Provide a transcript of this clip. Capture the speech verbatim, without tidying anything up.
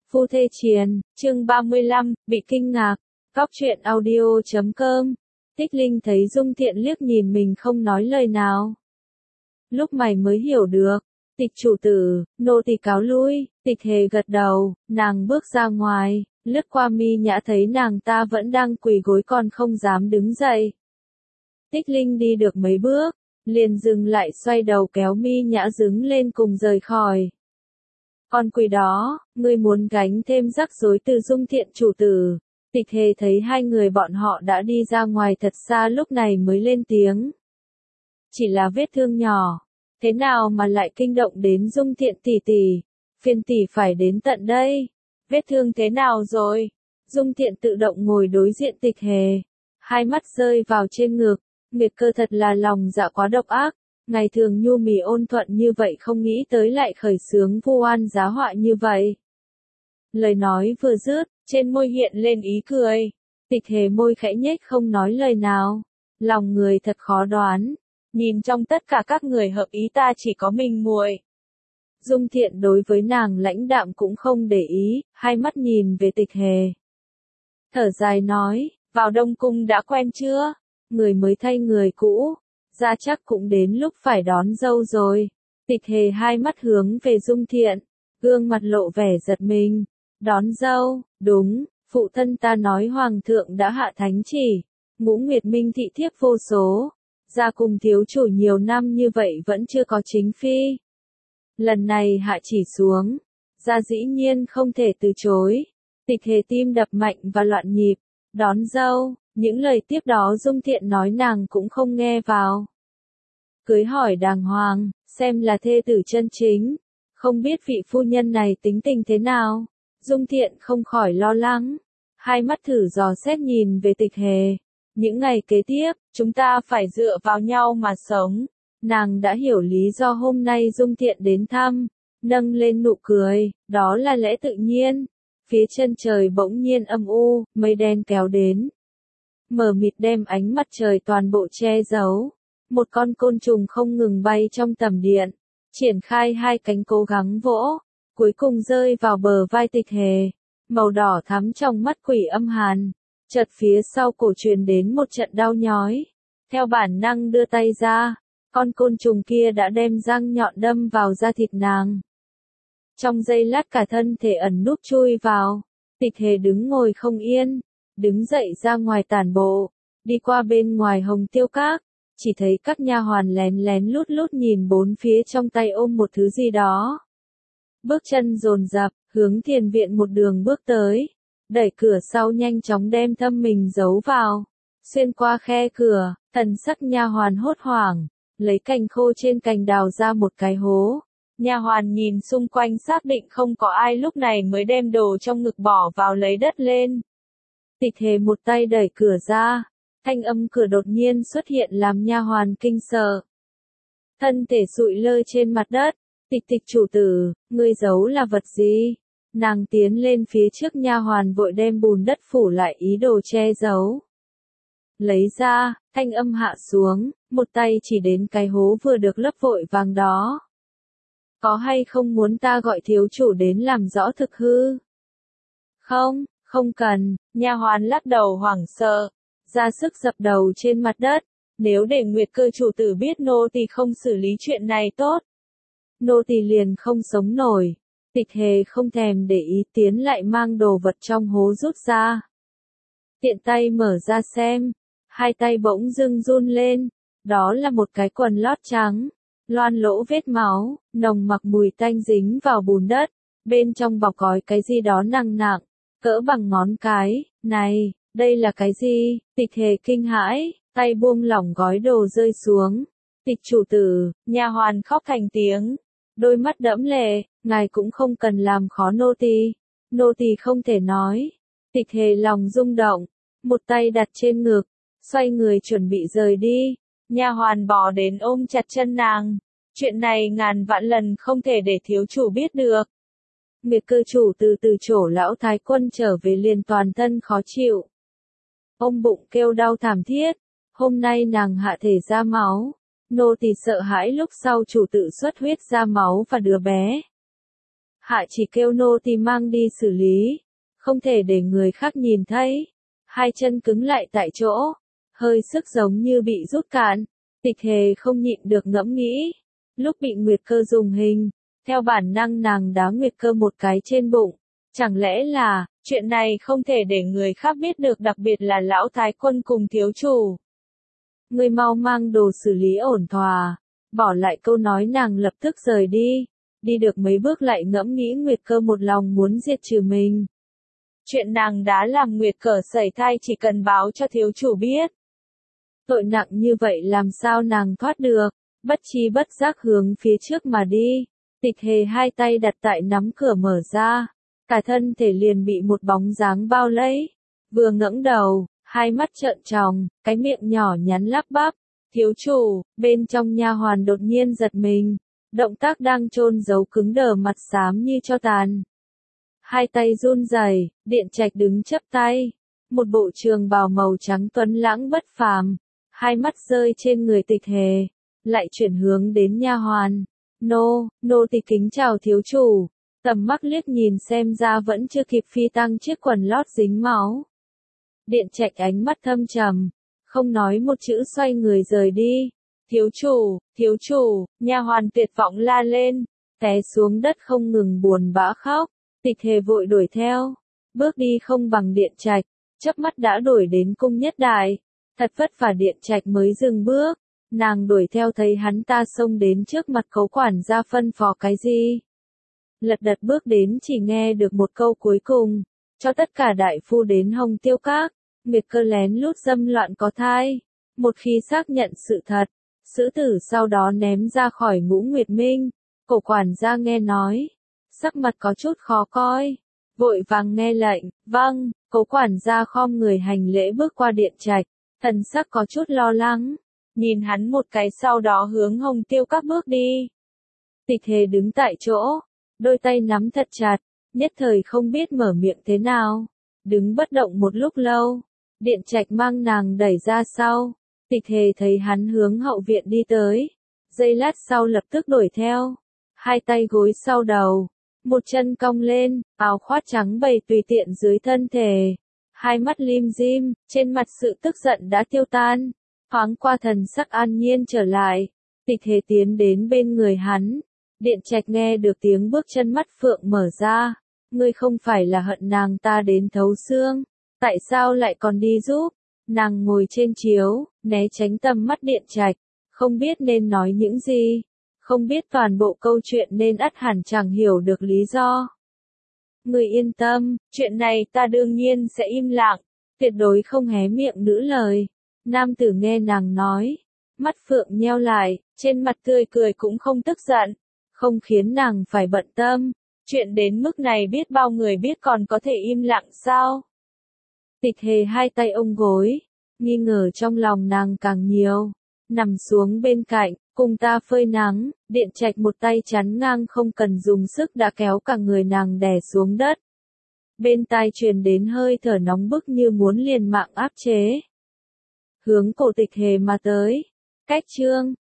Phu thê triền, chương ba mươi lăm, bị kinh ngạc. Cóc truyện audio chấm com. Tích Linh thấy Dung Thiện liếc nhìn mình không nói lời nào. Lúc mày mới hiểu được. Tịch chủ tử, nô tỳ cáo lui. Tịch Hề gật đầu, nàng bước ra ngoài, lướt qua Mi Nhã thấy nàng ta vẫn đang quỳ gối còn không dám đứng dậy. Tích Linh đi được mấy bước, liền dừng lại xoay đầu kéo Mi Nhã đứng lên cùng rời khỏi. Con quỷ đó, ngươi muốn gánh thêm rắc rối từ Dung Thiện chủ tử. Tịch Hề thấy hai người bọn họ đã đi ra ngoài thật xa lúc này mới lên tiếng. Chỉ là vết thương nhỏ, thế nào mà lại kinh động đến Dung Thiện tỷ tỷ, phiền tỷ phải đến tận đây. Vết thương thế nào rồi? Dung Thiện tự động ngồi đối diện Tịch Hề, hai mắt rơi vào trên ngực, Nguyệt Cơ thật là lòng dạ quá độc ác. Ngày thường nhu mì ôn thuận như vậy không nghĩ tới lại khởi xướng vu oan giá họa như vậy. Lời nói vừa dứt, trên môi hiện lên ý cười. Tịch Hề môi khẽ nhếch không nói lời nào. Lòng người thật khó đoán. Nhìn trong tất cả các người hợp ý ta chỉ có mình muội. Dung Thiện đối với nàng lãnh đạm cũng không để ý, hai mắt nhìn về Tịch Hề. Thở dài nói, vào Đông Cung đã quen chưa? Người mới thay người cũ. Ra chắc cũng đến lúc phải đón dâu rồi. Tịch Hề hai mắt hướng về Dung Thiện, gương mặt lộ vẻ giật mình. Đón dâu, đúng, phụ thân ta nói hoàng thượng đã hạ thánh chỉ, Ngũ Nguyệt Minh thị thiếp vô số, ra cùng thiếu chủ nhiều năm như vậy vẫn chưa có chính phi. Lần này hạ chỉ xuống, ra dĩ nhiên không thể từ chối. Tịch Hề tim đập mạnh và loạn nhịp. Đón dâu. Những lời tiếp đó Dung Thiện nói nàng cũng không nghe vào. Cưới hỏi đàng hoàng, xem là thê tử chân chính. Không biết vị phu nhân này tính tình thế nào. Dung Thiện không khỏi lo lắng. Hai mắt thử dò xét nhìn về Tịch Hề. Những ngày kế tiếp, chúng ta phải dựa vào nhau mà sống. Nàng đã hiểu lý do hôm nay Dung Thiện đến thăm. Nâng lên nụ cười, đó là lẽ tự nhiên. Phía chân trời bỗng nhiên âm u, mây đen kéo đến. Mờ mịt đem ánh mặt trời toàn bộ che giấu. Một con côn trùng không ngừng bay trong tầm điện, triển khai hai cánh cố gắng vỗ, cuối cùng rơi vào bờ vai Tịch Hề. Màu đỏ thắm trong mắt quỷ âm hàn, chợt phía sau cổ truyền đến một trận đau nhói. Theo bản năng đưa tay ra, con côn trùng kia đã đem răng nhọn đâm vào da thịt nàng. Trong giây lát cả thân thể ẩn núp chui vào, Tịch Hề đứng ngồi không yên. Đứng dậy ra ngoài tản bộ, đi qua bên ngoài Hồng Tiêu Các, chỉ thấy các nha hoàn lén lén lút lút nhìn bốn phía trong tay ôm một thứ gì đó. Bước chân dồn dập, hướng thiền viện một đường bước tới, đẩy cửa sau nhanh chóng đem thâm mình giấu vào, xuyên qua khe cửa, thần sắc nha hoàn hốt hoảng, lấy cành khô trên cành đào ra một cái hố. Nha hoàn nhìn xung quanh xác định không có ai lúc này mới đem đồ trong ngực bỏ vào lấy đất lên. Tịch Hề một tay đẩy cửa ra, thanh âm cửa đột nhiên xuất hiện làm nha hoàn kinh sợ. Thân thể sụi lơ trên mặt đất, Tịch Tịch chủ tử, ngươi giấu là vật gì? Nàng tiến lên phía trước nha hoàn vội đem bùn đất phủ lại ý đồ che giấu. Lấy ra, thanh âm hạ xuống, một tay chỉ đến cái hố vừa được lấp vội vàng đó. Có hay không muốn ta gọi thiếu chủ đến làm rõ thực hư? Không. Không cần, nha hoàn lắc đầu hoảng sợ, ra sức dập đầu trên mặt đất. Nếu để Nguyệt Cơ chủ tử biết nô tỳ không xử lý chuyện này tốt, nô tỳ liền không sống nổi. Tịch Hề không thèm để ý tiến lại mang đồ vật trong hố rút ra. Tiện tay mở ra xem, hai tay bỗng dưng run lên, đó là một cái quần lót trắng, loang lỗ vết máu, nồng mặc mùi tanh dính vào bùn đất, bên trong bọc gói cái gì đó nặng nặng. Cỡ bằng ngón cái, này, đây là cái gì? Tịch Hề kinh hãi, tay buông lỏng gói đồ rơi xuống. Tịch chủ tử, nha hoàn khóc thành tiếng, đôi mắt đẫm lệ, ngài cũng không cần làm khó nô tỳ, nô tỳ không thể nói. Tịch Hề lòng rung động, một tay đặt trên ngực, xoay người chuẩn bị rời đi. Nha hoàn bò đến ôm chặt chân nàng, chuyện này ngàn vạn lần không thể để thiếu chủ biết được. Nguyệt Cơ chủ từ từ chỗ lão thái quân trở về liền toàn thân khó chịu. Ôm bụng kêu đau thảm thiết, hôm nay nàng hạ thể ra máu, nô tỳ sợ hãi lúc sau chủ tự xuất huyết ra máu và đứa bé. Hạ chỉ kêu nô tỳ mang đi xử lý, không thể để người khác nhìn thấy. Hai chân cứng lại tại chỗ, hơi sức giống như bị rút cạn. Tịch Hề không nhịn được ngẫm nghĩ, lúc bị Nguyệt Cơ dùng hình, theo bản năng nàng đá Nguyệt Cơ một cái trên bụng. Chẳng lẽ là, chuyện này không thể để người khác biết được, đặc biệt là lão thái quân cùng thiếu chủ. Ngươi mau mang đồ xử lý ổn thỏa, bỏ lại câu nói nàng lập tức rời đi. Đi được mấy bước lại ngẫm nghĩ Nguyệt Cơ một lòng muốn diệt trừ mình. Chuyện nàng đã làm Nguyệt Cơ sẩy thai chỉ cần báo cho thiếu chủ biết. Tội nặng như vậy làm sao nàng thoát được, bất chi bất giác hướng phía trước mà đi. Tịch Hề hai tay đặt tại nắm cửa mở ra, cả thân thể liền bị một bóng dáng bao lấy. Vừa ngẩng đầu, hai mắt trợn tròn, cái miệng nhỏ nhắn lắp bắp. Thiếu chủ, bên trong nha hoàn đột nhiên giật mình, động tác đang chôn giấu cứng đờ, mặt xám như tro tàn. Hai tay run rẩy, Điện Trạch đứng chắp tay, một bộ trường bào màu trắng tuấn lãng bất phàm, hai mắt rơi trên người Tịch Hề, lại chuyển hướng đến nha hoàn. Nô, nô tỳ kính chào thiếu chủ. Tầm mắt liếc nhìn xem ra vẫn chưa kịp phi tăng chiếc quần lót dính máu. Điện Trạch ánh mắt thâm trầm, không nói một chữ xoay người rời đi. Thiếu chủ, thiếu chủ, nha hoàn tuyệt vọng la lên, té xuống đất không ngừng buồn bã khóc. Tịch Hề vội đuổi theo, bước đi không bằng Điện Trạch, chớp mắt đã đuổi đến cung nhất đại. Thật vất vả Điện Trạch mới dừng bước, nàng đuổi theo thấy hắn ta xông đến trước mặt Khấu quản gia phân phó cái gì. Lật đật bước đến chỉ nghe được một câu cuối cùng, cho tất cả đại phu đến Hồng Tiêu Các. Nguyệt Cơ lén lút dâm loạn có thai, một khi xác nhận sự thật, xử tử sau đó ném ra khỏi Ngũ Nguyệt Minh. Cổ quản gia nghe nói, sắc mặt có chút khó coi, vội vàng nghe lệnh. Vâng. Cố quản gia khom người hành lễ bước qua Điện Trạch, thần sắc có chút lo lắng, nhìn hắn một cái sau đó hướng Hồng Tiêu Các bước đi. Tịch Hề đứng tại chỗ, đôi tay nắm thật chặt, nhất thời không biết mở miệng thế nào, đứng bất động một lúc lâu. Điện Trạch mang nàng đẩy ra sau, Tịch Hề thấy hắn hướng hậu viện đi tới, giây lát sau lập tức đuổi theo, hai tay gối sau đầu, một chân cong lên, áo khoác trắng bày tùy tiện dưới thân thể, hai mắt lim dim, trên mặt sự tức giận đã tiêu tan, thoáng qua thần sắc an nhiên trở lại. Tịch Hề tiến đến bên người hắn, Điện Trạch nghe được tiếng bước chân, mắt phượng mở ra. Ngươi không phải là hận nàng ta đến thấu xương, tại sao lại còn đi giúp? Nàng ngồi trên chiếu, né tránh tầm mắt Điện Trạch, không biết nên nói những gì, không biết toàn bộ câu chuyện nên ắt hẳn chẳng hiểu được lý do. Ngươi yên tâm, chuyện này ta đương nhiên sẽ im lặng, tuyệt đối không hé miệng nữ lời. Nam tử nghe nàng nói, mắt phượng nheo lại, trên mặt tươi cười cũng không tức giận, không khiến nàng phải bận tâm. Chuyện đến mức này biết bao người biết còn có thể im lặng sao? Tịch Hề hai tay ôm gối, nghi ngờ trong lòng nàng càng nhiều, nằm xuống bên cạnh, cùng ta phơi nắng. Điện Trạch một tay chắn ngang không cần dùng sức đã kéo cả người nàng đè xuống đất. Bên tai truyền đến hơi thở nóng bức như muốn liền mạng áp chế. Hướng cổ Tịch Hề mà tới. Cách chương